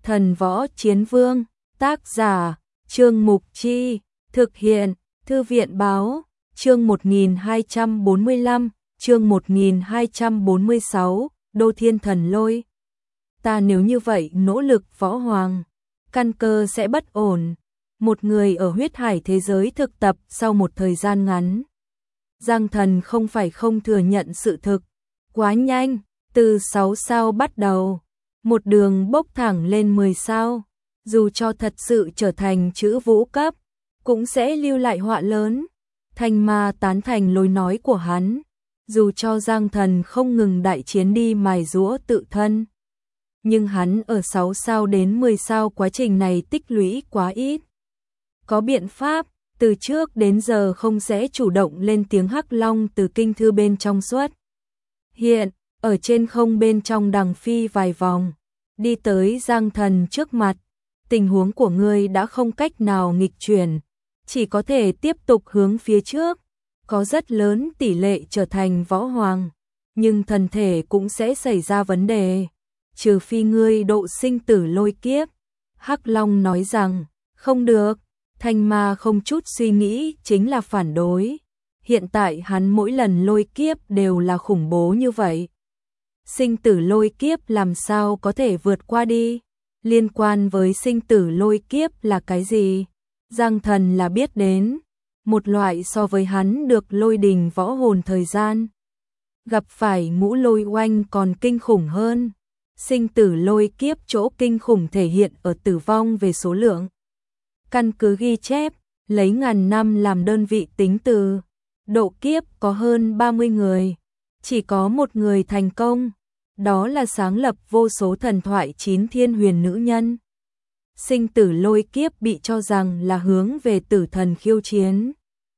Thần Võ Chiến Vương, tác giả, Trương Mục Chi, thực hiện, Thư viện Báo, chương 1245, chương 1246, Đô Thiên Thần Lôi. Ta nếu như vậy nỗ lực võ hoàng, căn cơ sẽ bất ổn. Một người ở huyết hải thế giới thực tập sau một thời gian ngắn. Giang Thần không phải không thừa nhận sự thực, quá nhanh, từ 6 sao bắt đầu, một đường bốc thẳng lên 10 sao, dù cho thật sự trở thành chữ vũ cấp, cũng sẽ lưu lại họa lớn. Thanh Ma tán thành lối nói của hắn, dù cho Giang Thần không ngừng đại chiến đi mài giũa tự thân. Nhưng hắn ở 6 sao đến 10 sao quá trình này tích lũy quá ít. Có biện pháp, từ trước đến giờ không sẽ chủ động lên tiếng Hắc Long từ kinh thư bên trong xuất. Hiện, ở trên không bên trong đằng phi vài vòng, đi tới Giang Thần trước mặt. Tình huống của ngươi đã không cách nào nghịch chuyển, chỉ có thể tiếp tục hướng phía trước, có rất lớn tỷ lệ trở thành võ hoàng, nhưng thân thể cũng sẽ xảy ra vấn đề, trừ phi ngươi độ sinh tử lôi kiếp. Hắc Long nói rằng, không được. Thanh Ma không chút suy nghĩ chính là phản đối. Hiện tại hắn mỗi lần lôi kiếp đều là khủng bố như vậy. Sinh tử lôi kiếp làm sao có thể vượt qua đi? Liên quan với sinh tử lôi kiếp là cái gì? Giang Thần là biết đến. Một loại so với hắn được lôi đình võ hồn thời gian. Gặp phải ngũ lôi oanh còn kinh khủng hơn. Sinh tử lôi kiếp chỗ kinh khủng thể hiện ở tử vong về số lượng. Căn cứ ghi chép, lấy ngàn năm làm đơn vị tính từ, độ kiếp có hơn 30 người, chỉ có một người thành công, đó là sáng lập vô số thần thoại 9 thiên huyền nữ nhân. Sinh tử lôi kiếp bị cho rằng là hướng về tử thần khiêu chiến.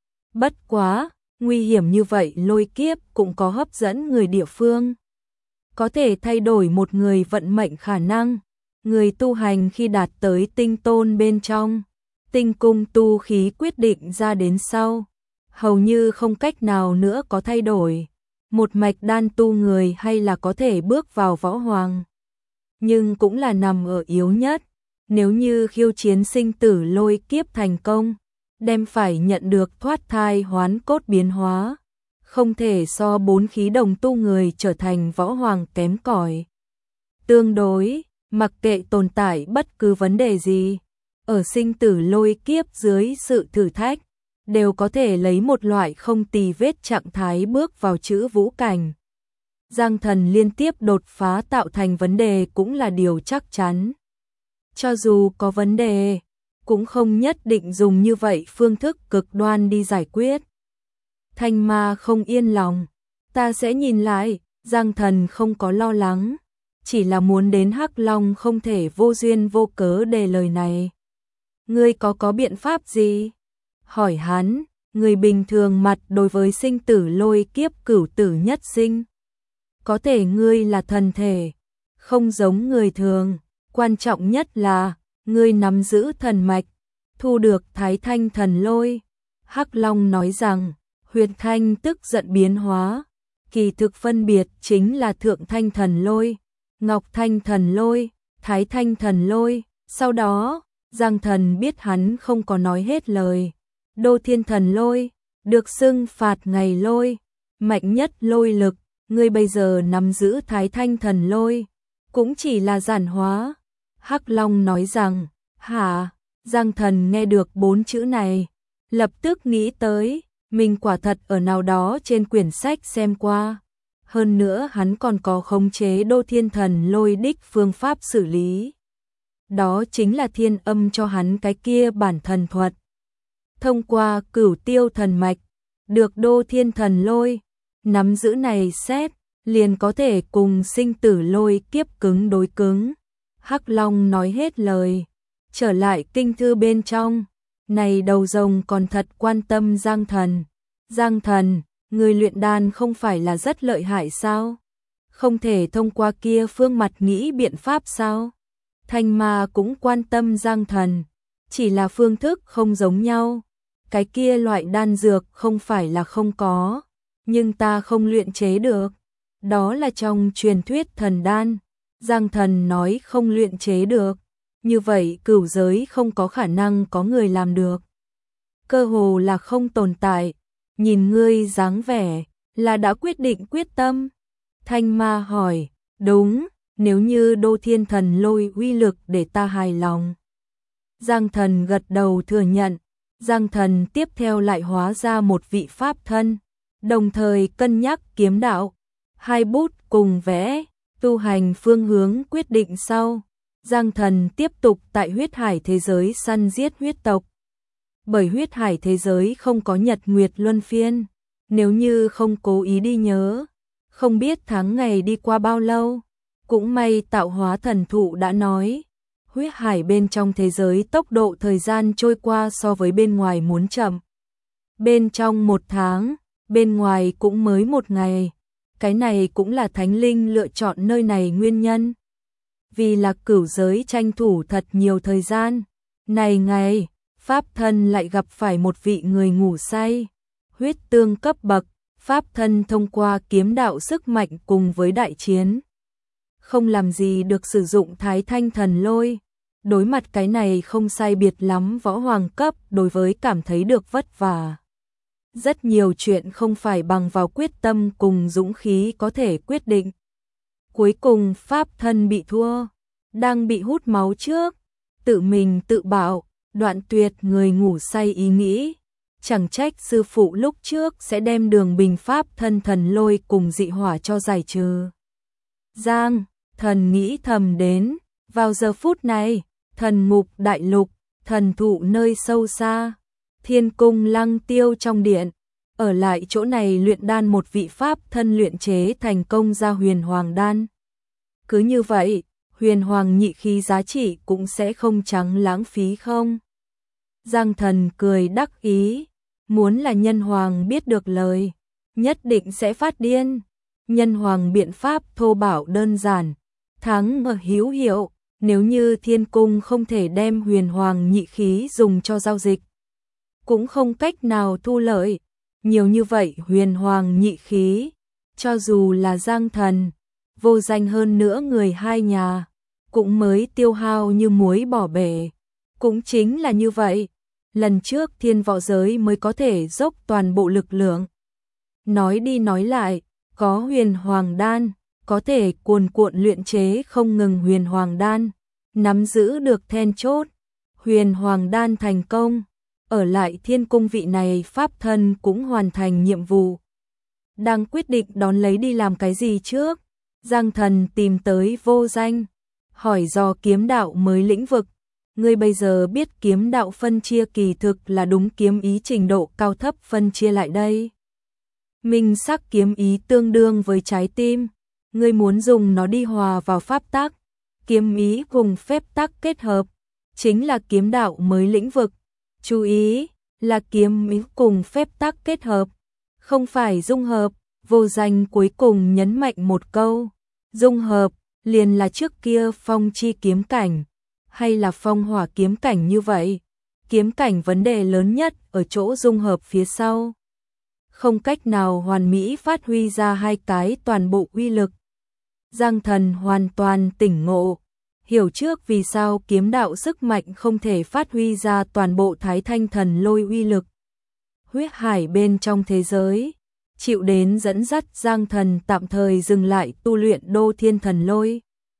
Bất quá, nguy hiểm như vậy lôi kiếp cũng có hấp dẫn người địa phương. Có thể thay đổi một người vận mệnh khả năng, người tu hành khi đạt tới tinh tôn bên trong. Tinh cung tu khí quyết định ra đến sau, hầu như không cách nào nữa có thay đổi. Một mạch đan tu người hay là có thể bước vào võ hoàng, nhưng cũng là nằm ở yếu nhất. Nếu như khiêu chiến sinh tử lôi kiếp thành công, đem phải nhận được thoát thai hoán cốt biến hóa, không thể so 4 khí đồng tu người trở thành võ hoàng kém cỏi. Tương đối, mặc kệ tồn tại bất cứ vấn đề gì, ở sinh tử lôi kiếp dưới sự thử thách, đều có thể lấy một loại không tì vết trạng thái bước vào chữ vũ cảnh. Giang Thần liên tiếp đột phá tạo thành vấn đề cũng là điều chắc chắn. Cho dù có vấn đề, cũng không nhất định dùng như vậy phương thức cực đoan đi giải quyết. Thanh Ma không yên lòng, ta sẽ nhìn lại. Giang Thần không có lo lắng, chỉ là muốn đến Hắc Long không thể vô duyên vô cớ đề lời này. Ngươi có biện pháp gì? Hỏi hắn, người bình thường mặt đối với sinh tử lôi kiếp cửu tử nhất sinh. Có thể ngươi là thần thể, không giống người thường, quan trọng nhất là, ngươi nắm giữ thần mạch, thu được Thái Thanh thần lôi. Hắc Long nói rằng, Huyền Thanh tức giận biến hóa, kỳ thực phân biệt chính là Thượng Thanh thần lôi, Ngọc Thanh thần lôi, Thái Thanh thần lôi. Sau đó, Giang Thần biết hắn không có nói hết lời. Đô Thiên thần lôi, được xưng phạt ngày lôi, mạnh nhất lôi lực, ngươi bây giờ nắm giữ Thái Thanh thần lôi, cũng chỉ là giản hóa. Hắc Long nói rằng, hả? Giang Thần nghe được 4 chữ này, lập tức nghĩ tới, mình quả thật ở nào đó trên quyển sách xem qua. Hơn nữa hắn còn có khống chế Đô Thiên thần lôi đích phương pháp xử lý. Đó chính là thiên âm cho hắn cái kia bản thần thuật. Thông qua cửu tiêu thần mạch, được Đô Thiên thần lôi, nắm giữ này xét, liền có thể cùng sinh tử lôi kiếp cứng đối cứng. Hắc Long nói hết lời, trở lại kinh thư bên trong. Này đầu rồng còn thật quan tâm Giang Thần. Giang Thần, người luyện đan không phải là rất lợi hại sao? Không thể thông qua kia phương mặt nghĩ biện pháp sao? Thanh Ma cũng quan tâm Giang Thần, chỉ là phương thức không giống nhau. Cái kia loại đan dược không phải là không có, nhưng ta không luyện chế được. Đó là trong truyền thuyết thần đan. Giang Thần nói không luyện chế được, như vậy cửu giới không có khả năng có người làm được. Cơ hồ là không tồn tại, nhìn ngươi dáng vẻ, là đã quyết định quyết tâm. Thanh Ma hỏi, đúng, nếu như Đô Thiên Thần Lôi uy lực để ta hài lòng. Giang Thần gật đầu thừa nhận, Giang Thần tiếp theo lại hóa ra một vị pháp thân, đồng thời cân nhắc kiếm đạo, hai bút cùng vẽ, tu hành phương hướng quyết định sau. Giang Thần tiếp tục tại huyết hải thế giới săn giết huyết tộc. Bởi huyết hải thế giới không có nhật nguyệt luân phiên, nếu như không cố ý đi nhớ, không biết tháng ngày đi qua bao lâu. Cũng may tạo hóa thần thụ đã nói, huyết hải bên trong thế giới tốc độ thời gian trôi qua so với bên ngoài muốn chậm. Bên trong 1 tháng, bên ngoài cũng mới 1 ngày. Cái này cũng là Thánh Linh lựa chọn nơi này nguyên nhân. Vì là cửu giới tranh thủ thật nhiều thời gian. Này ngày, Pháp thân lại gặp phải một vị người ngủ say. Huyết tương cấp bậc, Pháp thân thông qua kiếm đạo sức mạnh cùng với đại chiến. Không làm gì được sử dụng Thái Thanh Thần Lôi. Đối mặt cái này không sai biệt lắm võ hoàng cấp đối với cảm thấy được vất vả. Rất nhiều chuyện không phải bằng vào quyết tâm cùng dũng khí có thể quyết định. Cuối cùng Pháp thân bị thua, đang bị hút máu trước, tự mình tự bảo, đoạn tuyệt người ngủ say ý nghĩ. Chẳng trách sư phụ lúc trước sẽ đem Đường Bình Pháp thân thần lôi cùng dị hỏa cho giải trừ. Giang Thần nghĩ thầm đến, vào giờ phút này, thần ngục đại lục, thần thụ nơi sâu xa, Thiên Cung Lăng Tiêu trong điện, ở lại chỗ này luyện đan một vị pháp thân luyện chế thành công ra huyền hoàng đan. Cứ như vậy, huyền hoàng nhị khí giá trị cũng sẽ không trắng lãng phí không? Giang Thần cười đắc ý, muốn là nhân hoàng biết được lời, nhất định sẽ phát điên. Nhân hoàng biện pháp thô bạo đơn giản, thắng ở hữu hiệu, nếu như Thiên Cung không thể đem huyền hoàng nhị khí dùng cho giao dịch, cũng không cách nào thu lợi. Nhiều như vậy huyền hoàng nhị khí, cho dù là Giang Thần, vô danh hơn nữa người hai nhà, cũng mới tiêu hao như muối bỏ bể. Cũng chính là như vậy, lần trước thiên võ giới mới có thể dốc toàn bộ lực lượng. Nói đi nói lại, có huyền hoàng đan, có thể cuồn cuộn luyện chế không ngừng huyền hoàng đan, nắm giữ được then chốt, huyền hoàng đan thành công. Ở lại Thiên Cung vị này pháp thân cũng hoàn thành nhiệm vụ. Đang quyết định đón lấy đi làm cái gì trước, Giang Thần tìm tới Vô Danh, hỏi do kiếm đạo mới lĩnh vực. Ngươi bây giờ biết kiếm đạo phân chia kỳ thực là đúng kiếm ý trình độ cao thấp phân chia lại đây. Minh sắc kiếm ý tương đương với trái tim, ngươi muốn dùng nó đi hòa vào pháp tắc, kiếm ý cùng phép tắc kết hợp, chính là kiếm đạo mới lĩnh vực. Chú ý, là kiếm ý cùng phép tắc kết hợp, không phải dung hợp. Vô Danh cuối cùng nhấn mạnh một câu, dung hợp, liền là trước kia phong chi kiếm cảnh, hay là phong hỏa kiếm cảnh như vậy. Kiếm cảnh vấn đề lớn nhất ở chỗ dung hợp phía sau. Không cách nào hoàn mỹ phát huy ra hai cái toàn bộ uy lực. Giang Thần hoàn toàn tỉnh ngộ, hiểu trước vì sao kiếm đạo sức mạnh không thể phát huy ra toàn bộ Thái Thanh Thần Lôi uy lực. Huyết hải bên trong thế giới, chịu đến dẫn dắt Giang Thần tạm thời dừng lại tu luyện Đô Thiên Thần Lôi.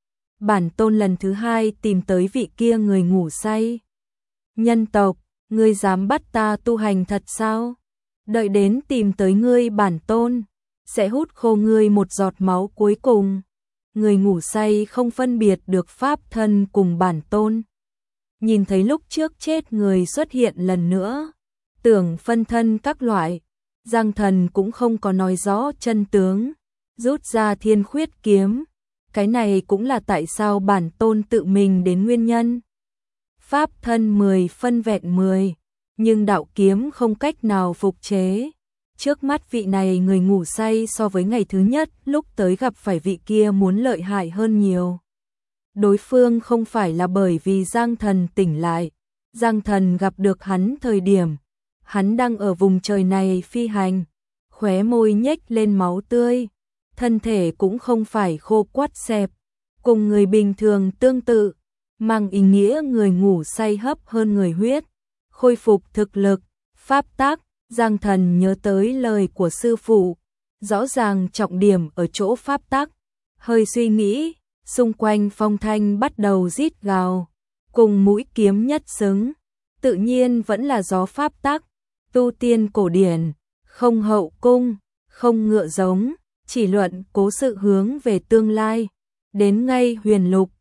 Bản tôn lần thứ hai tìm tới vị kia người ngủ say. Nhân tộc, ngươi dám bắt ta tu hành thật sao? Đợi đến tìm tới ngươi bản tôn, sẽ hút khô ngươi một giọt máu cuối cùng. Người ngủ say không phân biệt được pháp thân cùng bản tôn. Nhìn thấy lúc trước chết người xuất hiện lần nữa, tưởng phân thân các loại, Giang Thần cũng không có nói rõ chân tướng, rút ra Thiên Khuyết kiếm. Cái này cũng là tại sao bản tôn tự mình đến nguyên nhân. Pháp thân 10 phân vẹn 10, nhưng đạo kiếm không cách nào phục chế. Trước mắt vị này người ngủ say so với ngày thứ nhất lúc tới gặp phải vị kia muốn lợi hại hơn nhiều. Đối phương không phải là bởi vì Giang Thần tỉnh lại. Giang Thần gặp được hắn thời điểm, hắn đang ở vùng trời này phi hành, khóe môi nhếch lên máu tươi, thân thể cũng không phải khô quắt xẹp, cùng người bình thường tương tự, mang ý nghĩa người ngủ say hấp hơn người huyết, khôi phục thực lực, pháp tắc. Giang Thần nhớ tới lời của sư phụ, rõ ràng trọng điểm ở chỗ pháp tắc. Hơi suy nghĩ, xung quanh phong thanh bắt đầu rít gào, cùng mũi kiếm nhất xứng, tự nhiên vẫn là gió pháp tắc, tu tiên cổ điển, không hậu cung, không ngựa giống, chỉ luận cố sự hướng về tương lai. Đến ngay huyền lục,